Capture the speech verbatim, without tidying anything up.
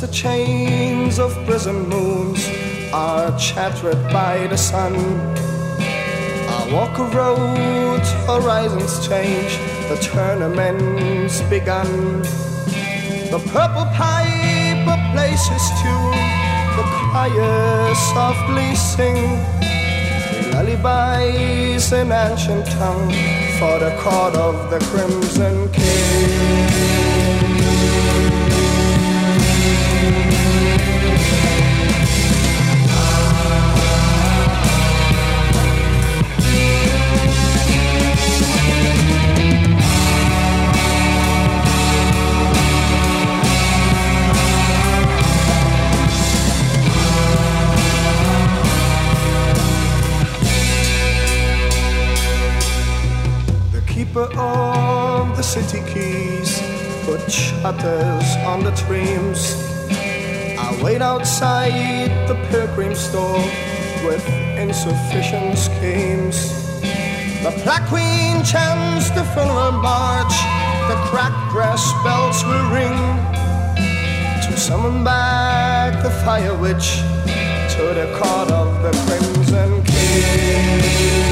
the chains of prison moons are shattered by the sun. I walk a road, horizons change, the tournament's begun. The purple piper plays his tune, the choir softly sing lullabies in ancient tongue for the court of the Crimson King. Of the city keys put shutters on the dreams. I wait outside the pilgrim store with insufficient schemes. The Black Queen chants the funeral march, the cracked brass bells will ring to summon back the fire witch to the court of the Crimson King.